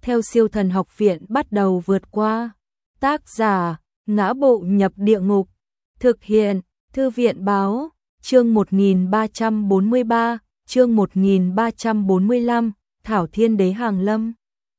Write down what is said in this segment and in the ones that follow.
theo Siêu Thần Học Viện bắt đầu vượt qua. Tác giả: Ngã Bộ Nhập Địa Ngục. Thực hiện: Thư viện báo. Chương 1343, chương 1345, Thảo Thiên Đế hàng lâm.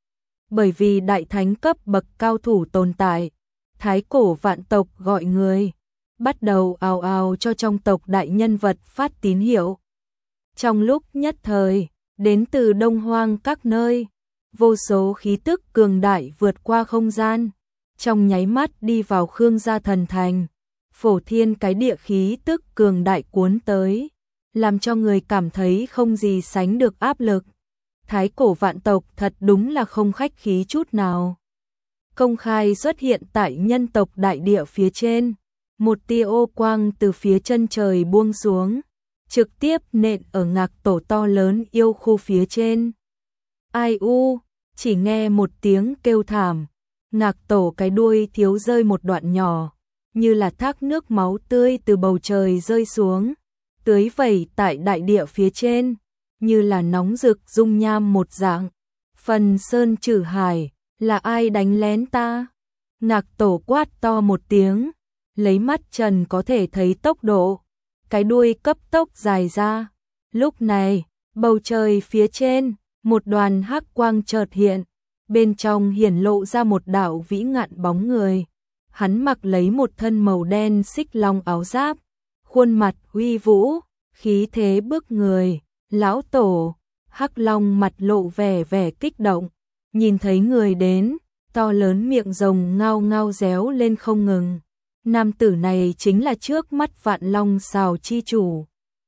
Bởi vì đại thánh cấp bậc cao thủ tồn tại, thái cổ vạn tộc gọi người, bắt đầu ào ào cho trong tộc đại nhân vật phát tín hiệu. Trong lúc nhất thời, đến từ Đông Hoang các nơi, vô số khí tức cường đại vượt qua không gian, trong nháy mắt đi vào Khương Gia Thần Thành. Phổ thiên cái địa khí tức cường đại cuốn tới, làm cho người cảm thấy không gì sánh được áp lực. Thái cổ vạn tộc thật đúng là không khách khí chút nào. Công khai xuất hiện tại nhân tộc đại địa phía trên, một tia ô quang từ phía chân trời buông xuống, trực tiếp nện ở ngạc tổ to lớn yêu khu phía trên. Ai u, chỉ nghe một tiếng kêu thảm, ngạc tổ cái đuôi thiếu rơi một đoạn nhỏ, như là thác nước máu tươi từ bầu trời rơi xuống, tưới vẩy tại đại địa phía trên, như là nóng rực dung nham một dạng. Phần Sơn Trử Hải, là ai đánh lén ta? Ngạc tổ quát to một tiếng, lấy mắt trần có thể thấy tốc độ, cái đuôi cấp tốc dài ra. Lúc này, bầu trời phía trên, một đoàn hắc quang chợt hiện, bên trong hiển lộ ra một đạo vĩ ngạn bóng người. Hắn mặc lấy một thân màu đen xích long áo giáp, khuôn mặt uy vũ, khí thế bức người. Lão tổ, hắc long mặt lộ vẻ kích động, nhìn thấy người đến, to lớn miệng rồng ngao ngao réo lên không ngừng. Nam tử này chính là trước mắt Vạn Long Sào chi chủ,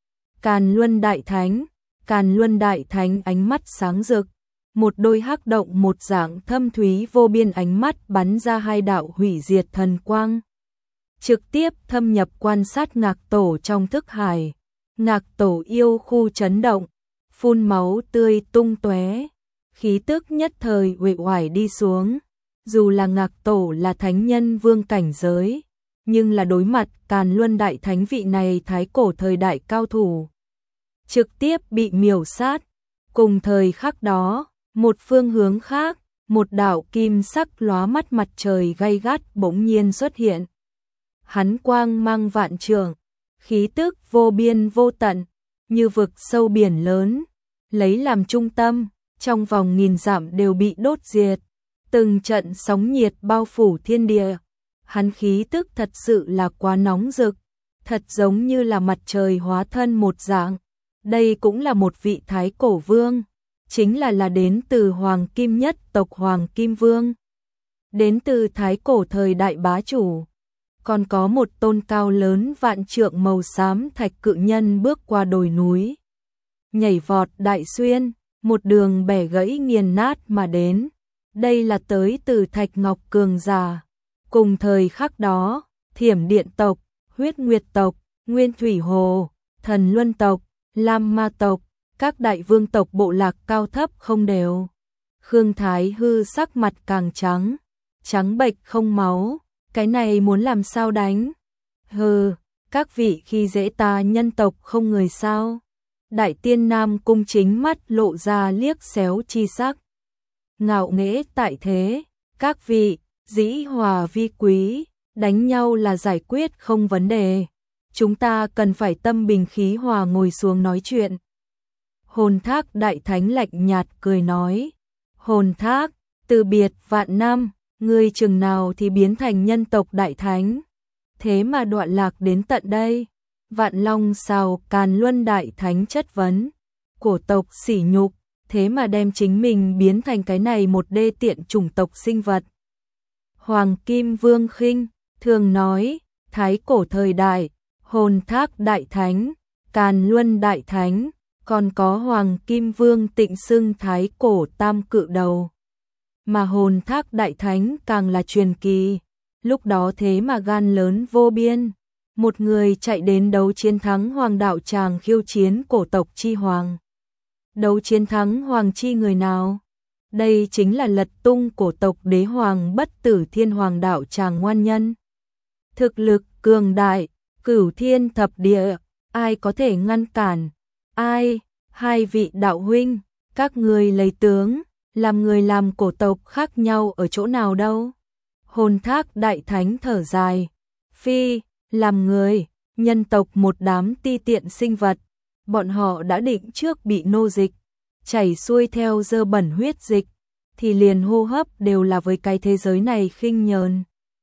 Càn Luân Đại Thánh. Càn Luân Đại Thánh ánh mắt sáng rực, một đôi hắc động một dạng thâm thúy vô biên ánh mắt bắn ra hai đạo hủy diệt thần quang, trực tiếp thâm nhập quan sát ngạc tổ trong thức hải. Ngạc tổ yêu khu chấn động, phun máu tươi tung tóe, khí tức nhất thời uể oải đi xuống. Dù là ngạc tổ là thánh nhân vương cảnh giới, nhưng là đối mặt Càn Luân Đại Thánh vị này thái cổ thời đại cao thủ, trực tiếp bị miểu sát. Cùng thời khắc đó, một phương hướng khác, một đạo kim sắc lóa mắt mặt trời gay gắt bỗng nhiên xuất hiện. Hắn quang mang vạn trượng, khí tức vô biên vô tận, như vực sâu biển lớn, lấy làm trung tâm, trong vòng nghìn dặm đều bị đốt diệt. Từng trận sóng nhiệt bao phủ thiên địa. Hắn khí tức thật sự là quá nóng rực, thật giống như là mặt trời hóa thân một dạng. Đây cũng là một vị thái cổ vương, chính là đến từ Hoàng Kim nhất tộc Hoàng Kim Vương, đến từ thái cổ thời đại bá chủ. Còn có một tôn cao lớn vạn trượng màu xám thạch cự nhân bước qua đồi núi, nhảy vọt đại xuyên, một đường bẻ gãy nghiền nát mà đến. Đây là tới từ Thạch Ngọc cường giả. Cùng thời khắc đó, Thiểm Điện tộc, Huyết Nguyệt tộc, Nguyên Thủy Hồ, Thần Luân tộc, Lam Ma tộc, các đại vương tộc bộ lạc cao thấp không đều. Khương Thái Hư sắc mặt càng trắng, trắng bệch không máu. Cái này muốn làm sao đánh? Hừ, các vị khi dễ ta nhân tộc không người sao? Đại Tiên Nam Cung chính mắt lộ ra liếc xéo chi sắc. Ngạo nghễ tại thế, các vị, dĩ hòa vi quý, đánh nhau là giải quyết không vấn đề. Chúng ta cần phải tâm bình khí hòa ngồi xuống nói chuyện. Hồn Thác Đại Thánh lạnh nhạt cười nói. Hồn Thác, từ biệt vạn năm, ngươi chừng nào thì biến thành nhân tộc Đại Thánh, thế mà đoạn lạc đến tận đây. Vạn Long Sào Càn Luân Đại Thánh chất vấn. Cổ tộc sỉ nhục, thế mà đem chính mình biến thành cái này một đê tiện chủng tộc sinh vật. Hoàng Kim Vương khinh thường nói. Thái cổ thời đại, Hồn Thác Đại Thánh, Càn Luân Đại Thánh, còn có Hoàng Kim Vương tịnh xưng thái cổ tam cự đầu. Mà Hồn Thác Đại Thánh càng là truyền kỳ, lúc đó thế mà gan lớn vô biên. Một người chạy đến đấu chiến thắng Hoàng đạo tràng khiêu chiến cổ tộc chi hoàng. Đấu chiến thắng Hoàng chi người nào? Đây chính là lật tung cổ tộc đế hoàng bất tử thiên Hoàng đạo tràng ngoan nhân. Thực lực cường đại, cửu thiên thập địa, ai có thể ngăn cản? Ai? Hai vị đạo huynh, các người lấy tướng, làm người làm cổ tộc khác nhau ở chỗ nào đâu? Hồn Thác Đại Thánh thở dài, phi, làm người, nhân tộc một đám ti tiện sinh vật, bọn họ đã định trước bị nô dịch, chảy xuôi theo dơ bẩn huyết dịch, thì liền hô hấp đều là với cái thế giới này khinh nhờn.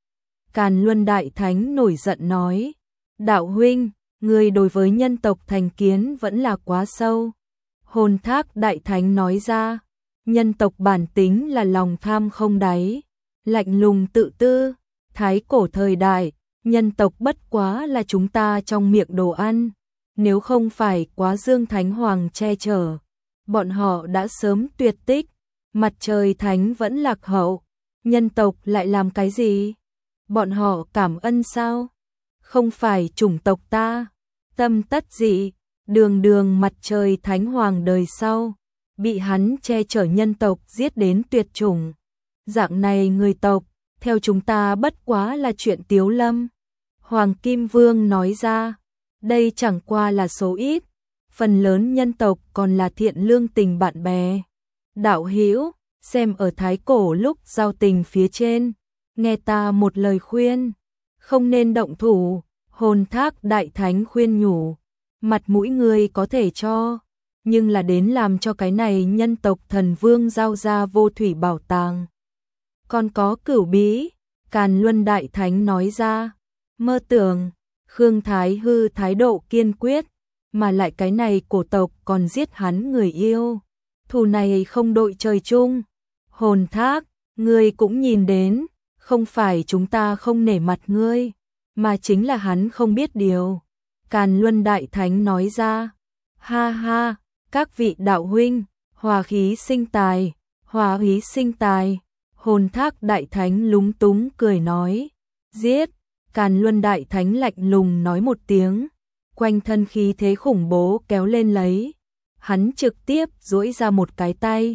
Càn Luân Đại Thánh nổi giận nói, đạo huynh, người đối với nhân tộc thành kiến vẫn là quá sâu. Hồn Thác Đại Thánh nói ra, nhân tộc bản tính là lòng tham không đáy, lạnh lùng tự tư, thái cổ thời đại, nhân tộc bất quá là chúng ta trong miệng đồ ăn, nếu không phải quá dương thánh hoàng che chở, bọn họ đã sớm tuyệt tích, mặt trời thánh vẫn lạc hậu, nhân tộc lại làm cái gì? Bọn họ cảm ơn sao? Không phải chủng tộc ta, tâm tất dị, đường đường mặt trời thánh hoàng đời sau, bị hắn che chở nhân tộc giết đến tuyệt chủng. Dạng này người tộc, theo chúng ta bất quá là chuyện tiếu lâm. Hoàng Kim Vương nói ra, đây chẳng qua là số ít, phần lớn nhân tộc còn là thiện lương tình bạn bè. Đạo hữu, xem ở thái cổ lúc giao tình phía trên, nghe ta một lời khuyên, không nên động thủ. Hồn Thác Đại Thánh khuyên nhủ, mặt mũi người có thể cho, nhưng là đến làm cho cái này nhân tộc thần vương giao ra vô thủy bảo tàng. Còn có cửu bí, Càn Luân Đại Thánh nói ra, mơ tưởng, Khương Thái Hư thái độ kiên quyết, mà lại cái này cổ tộc còn giết hắn người yêu. Thù này không đội trời chung. Hồn Thác, ngươi cũng nhìn đến, không phải chúng ta không nể mặt ngươi, mà chính là hắn không biết điều. Càn Luân Đại Thánh nói ra, ha ha, các vị đạo huynh, hòa khí sinh tài, hòa khí sinh tài. Hồn Thác Đại Thánh lúng túng cười nói, giết. Càn Luân Đại Thánh lạnh lùng nói một tiếng, quanh thân khí thế khủng bố kéo lên lấy. Hắn trực tiếp duỗi ra một cái tay,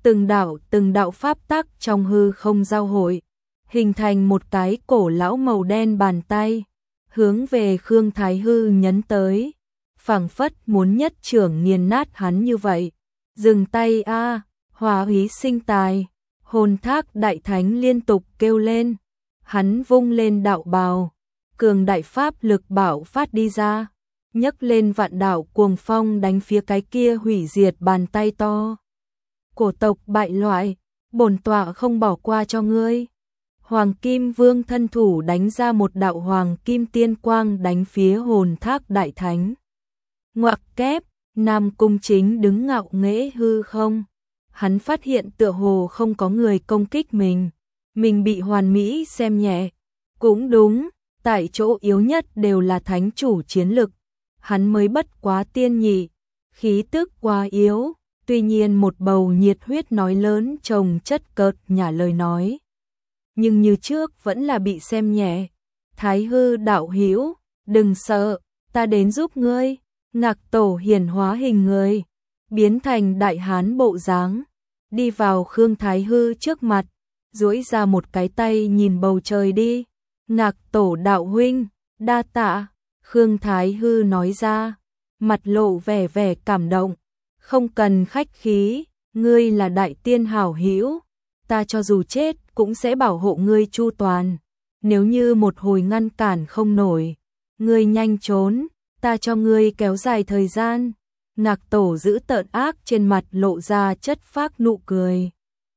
từng đạo pháp tắc trong hư không giao hội, hình thành một cái cổ lão màu đen bàn tay, hướng về Khương Thái Hư nhấn tới, phảng phất muốn nhất trưởng nghiền nát hắn như vậy. Dừng tay a, hòa khí sinh tài. Hồn Thác Đại Thánh liên tục kêu lên, hắn vung lên đạo bào, cường đại pháp lực bạo phát đi ra, nhấc lên vạn đạo cuồng phong đánh phía cái kia hủy diệt bàn tay to. Cổ tộc bại loại, bổn tọa không bỏ qua cho ngươi. Hoàng Kim Vương thân thủ đánh ra một đạo hoàng kim tiên quang đánh phía Hồn Thác Đại Thánh. Ngoặc kép, Nam Cung Chính đứng ngạo nghễ hư không. Hắn phát hiện tựa hồ không có người công kích mình bị hoàn mỹ xem nhẹ. Cũng đúng, tại chỗ yếu nhất đều là thánh chủ chiến lực, hắn mới bất quá tiên nhị, khí tức quá yếu, tuy nhiên một bầu nhiệt huyết nói lớn chồng chất cợt nhả lời nói. Nhưng như trước vẫn là bị xem nhẹ. Thái Hư đạo hữu, đừng sợ, ta đến giúp ngươi. Ngạc Tổ hiển hóa hình người, biến thành đại hán bộ dáng, đi vào Khương Thái Hư trước mặt, duỗi ra một cái tay nhìn bầu trời đi. Ngạc Tổ đạo huynh, đa tạ. Khương Thái Hư nói ra, mặt lộ vẻ cảm động, không cần khách khí, ngươi là đại tiên hảo hữu, ta cho dù chết cũng sẽ bảo hộ ngươi chu toàn, nếu như một hồi ngăn cản không nổi, ngươi nhanh trốn, ta cho ngươi kéo dài thời gian. Ngạc Tổ giữ tợn ác trên mặt lộ ra chất phác nụ cười.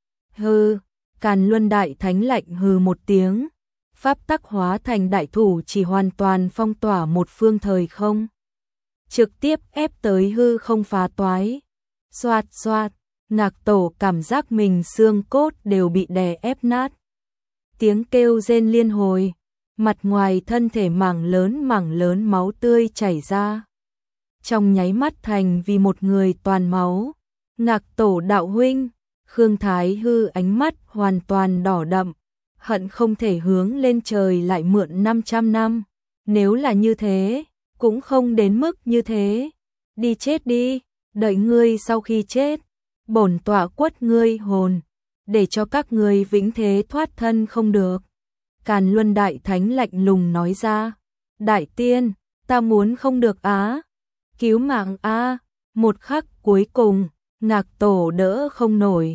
Hừ, Càn Luân Đại Thánh lạnh hừ một tiếng, pháp tắc hóa thành đại thủ chỉ hoàn toàn phong tỏa một phương thời không, trực tiếp ép tới hư không phá toái. Xoạt xoạt, Ngạc Tổ cảm giác mình xương cốt đều bị đè ép nát. Tiếng kêu rên liên hồi, mặt ngoài thân thể mảng lớn máu tươi chảy ra. Trong nháy mắt thành vì một người toàn máu. Ngạc Tổ đạo huynh, Khương Thái Hư ánh mắt hoàn toàn đỏ đậm, hận không thể hướng lên trời lại mượn 500 năm. Nếu là như thế, cũng không đến mức như thế. Đi chết đi, đợi ngươi sau khi chết, bổn tọa quất ngươi hồn, để cho các ngươi vĩnh thế thoát thân không được. Càn Luân Đại Thánh lạnh lùng nói ra, đại tiên, ta muốn không được á, cứu mạng a. Một khắc cuối cùng, Ngạc Tổ đỡ không nổi,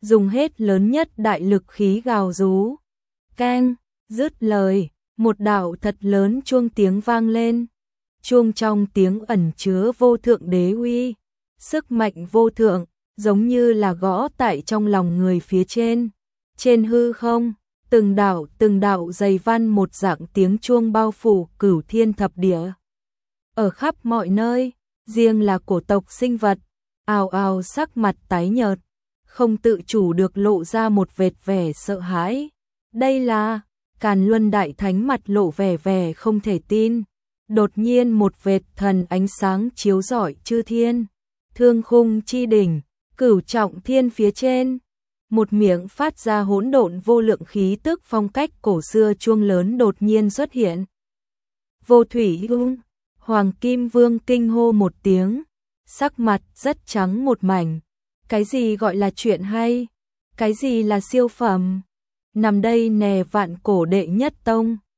dùng hết lớn nhất đại lực khí gào rú. Keng, dứt lời, một đạo thật lớn chuông tiếng vang lên. Chuông trong tiếng ẩn chứa vô thượng đế uy, sức mạnh vô thượng, giống như là gõ tại trong lòng người phía trên. Trên hư không, từng đạo dày văn một dạng tiếng chuông bao phủ cửu thiên thập địa. Ở khắp mọi nơi, riêng là cổ tộc sinh vật, ào ào sắc mặt tái nhợt, không tự chủ được lộ ra một vệt vẻ sợ hãi. Đây là Càn Luân Đại Thánh, mặt lộ vẻ không thể tin. Đột nhiên một vệt thần ánh sáng chiếu rọi chư thiên, thương khung chi đỉnh, cửu trọng thiên phía trên. Một miệng phát ra hỗn độn vô lượng khí tức phong cách cổ xưa chuông lớn đột nhiên xuất hiện. Vô thủy ung, Hoàng Kim Vương kinh hô một tiếng, sắc mặt rất trắng một mảnh. Cái gì gọi là chuyện hay? Cái gì là siêu phẩm? Nằm đây nè, vạn cổ đệ nhất tông.